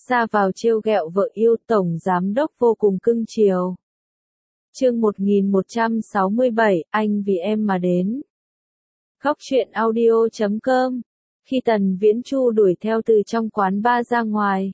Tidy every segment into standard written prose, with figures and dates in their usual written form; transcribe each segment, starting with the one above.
ra vào trêu ghẹo vợ yêu, tổng giám đốc vô cùng cưng chiều. Chương 1167, anh vì em mà đến. Góc truyện audio.com. Khi Tần Viễn Chu đuổi theo từ trong quán bar ra ngoài,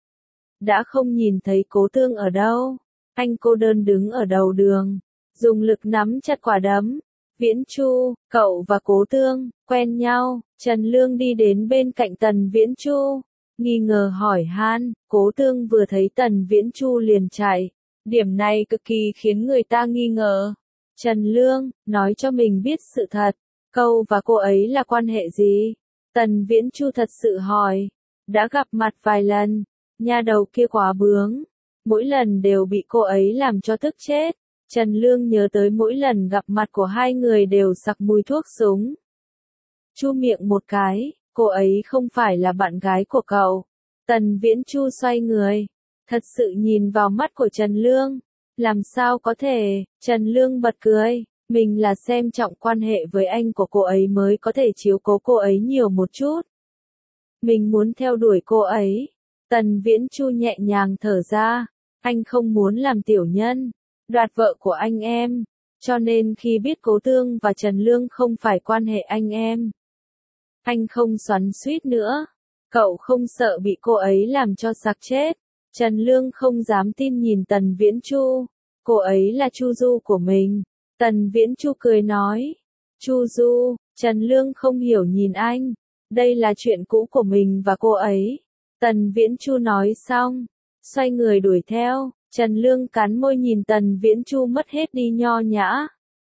đã không nhìn thấy Cố Tương ở đâu. Anh cô đơn đứng ở đầu đường, dùng lực nắm chặt quả đấm. Viễn Chu, cậu và Cố Tương quen nhau? Trần Lương đi đến bên cạnh Tần Viễn Chu, nghi ngờ hỏi han. Cố Tương vừa thấy Tần Viễn Chu liền chạy. Điểm này cực kỳ khiến người ta nghi ngờ. Trần Lương nói cho mình biết sự thật. Cậu và cô ấy là quan hệ gì? Tần Viễn Chu thật sự hỏi. Đã gặp mặt vài lần. Nha đầu kia quá bướng. Mỗi lần đều bị cô ấy làm cho tức chết. Trần Lương nhớ tới mỗi lần gặp mặt của hai người đều sặc mùi thuốc súng. Chu miệng một cái, cô ấy không phải là bạn gái của cậu. Tần Viễn Chu xoay người, thật sự nhìn vào mắt của Trần Lương. Làm sao có thể? Trần Lương bật cười, mình là xem trọng quan hệ với anh của cô ấy mới có thể chiếu cố cô ấy nhiều một chút. Mình muốn theo đuổi cô ấy. Tần Viễn Chu nhẹ nhàng thở ra, anh không muốn làm tiểu nhân, đoạt vợ của anh em, cho nên khi biết Cố Tương và Trần Lương không phải quan hệ anh em, anh không xoắn xuýt nữa. Cậu không sợ bị cô ấy làm cho sặc chết? Trần Lương không dám tin nhìn Tần Viễn Chu. Cô ấy là Chu Du của mình. Tần Viễn Chu cười nói. Chu Du? Trần Lương không hiểu nhìn anh. Đây là chuyện cũ của mình và cô ấy. Tần Viễn Chu nói xong, xoay người đuổi theo. Trần Lương cắn môi nhìn Tần Viễn Chu mất hết đi nho nhã.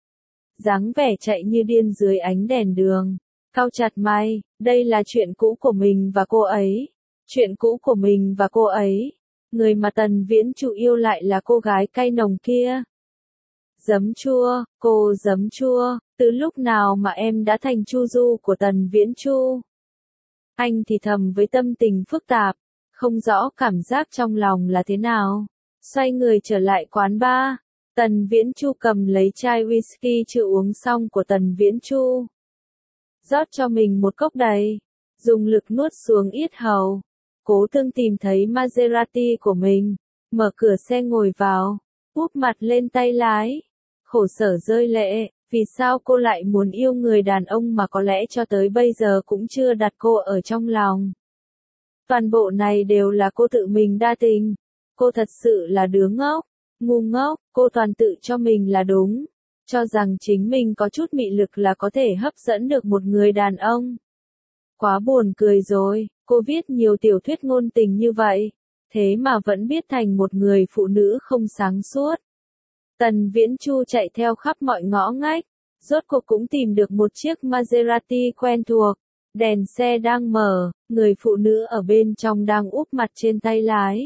Dáng vẻ chạy như điên dưới ánh đèn đường. Cau chặt mày, đây là chuyện cũ của mình và cô ấy. Chuyện cũ của mình và cô ấy. Người mà Tần Viễn Chu yêu lại là cô gái cay nồng kia. Giấm chua, cô giấm chua, từ lúc nào mà em đã thành Chu Du của Tần Viễn Chu? Anh thì thầm với tâm tình phức tạp, không rõ cảm giác trong lòng là thế nào. Xoay người trở lại quán bar, Tần Viễn Chu cầm lấy chai whisky chưa uống xong của Tần Viễn Chu. Rót cho mình một cốc đầy, dùng lực nuốt xuống yết hầu. Cố Tương tìm thấy Maserati của mình, mở cửa xe ngồi vào, úp mặt lên tay lái. Khổ sở rơi lệ, vì sao cô lại muốn yêu người đàn ông mà có lẽ cho tới bây giờ cũng chưa đặt cô ở trong lòng. Toàn bộ này đều là cô tự mình đa tình. Cô thật sự là đứa ngốc, ngu ngốc, cô toàn tự cho mình là đúng. Cho rằng chính mình có chút mị lực là có thể hấp dẫn được một người đàn ông. Quá buồn cười rồi, cô viết nhiều tiểu thuyết ngôn tình như vậy, thế mà vẫn biết thành một người phụ nữ không sáng suốt. Tần Viễn Chu chạy theo khắp mọi ngõ ngách, rốt cuộc cũng tìm được một chiếc Maserati quen thuộc. Đèn xe đang mở, người phụ nữ ở bên trong đang úp mặt trên tay lái.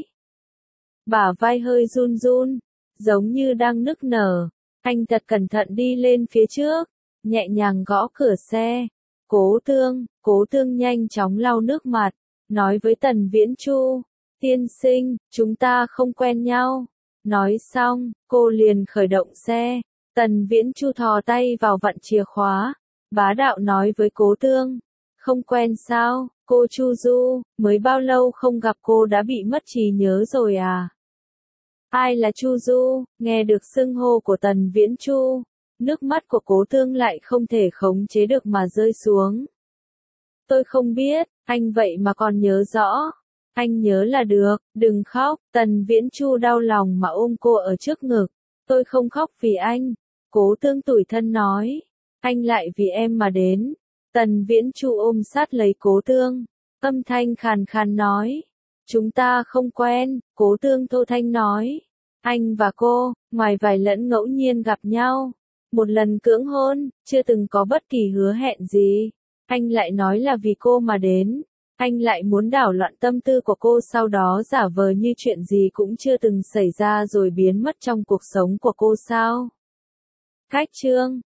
Bả vai hơi run run, giống như đang nức nở. Anh thật cẩn thận đi lên phía trước, nhẹ nhàng gõ cửa xe. Cố Tương nhanh chóng lau nước mặt, nói với Tần Viễn Chu, tiên sinh, chúng ta không quen nhau. Nói xong, cô liền khởi động xe. Tần Viễn Chu thò tay vào vặn chìa khóa, bá đạo nói với Cố Tương, không quen sao, cô Chu Du, mới bao lâu không gặp cô đã bị mất trí nhớ rồi à? Ai là Chu Du? Nghe được xưng hô của Tần Viễn Chu, nước mắt của Cố Tương lại không thể khống chế được mà rơi xuống. Tôi không biết, anh vậy mà còn nhớ rõ. Anh nhớ là được, đừng khóc. Tần Viễn Chu đau lòng mà ôm cô ở trước ngực. Tôi không khóc vì anh. Cố Tương tủi thân nói. Anh lại vì em mà đến. Tần Viễn Chu ôm sát lấy Cố Tương, âm thanh khàn khàn nói. Chúng ta không quen. Cố Tương thô thanh nói. Anh và cô, ngoài vài lần ngẫu nhiên gặp nhau, một lần cưỡng hôn, chưa từng có bất kỳ hứa hẹn gì. Anh lại nói là vì cô mà đến. Anh lại muốn đảo loạn tâm tư của cô, sau đó giả vờ như chuyện gì cũng chưa từng xảy ra rồi biến mất trong cuộc sống của cô sao? Cách chương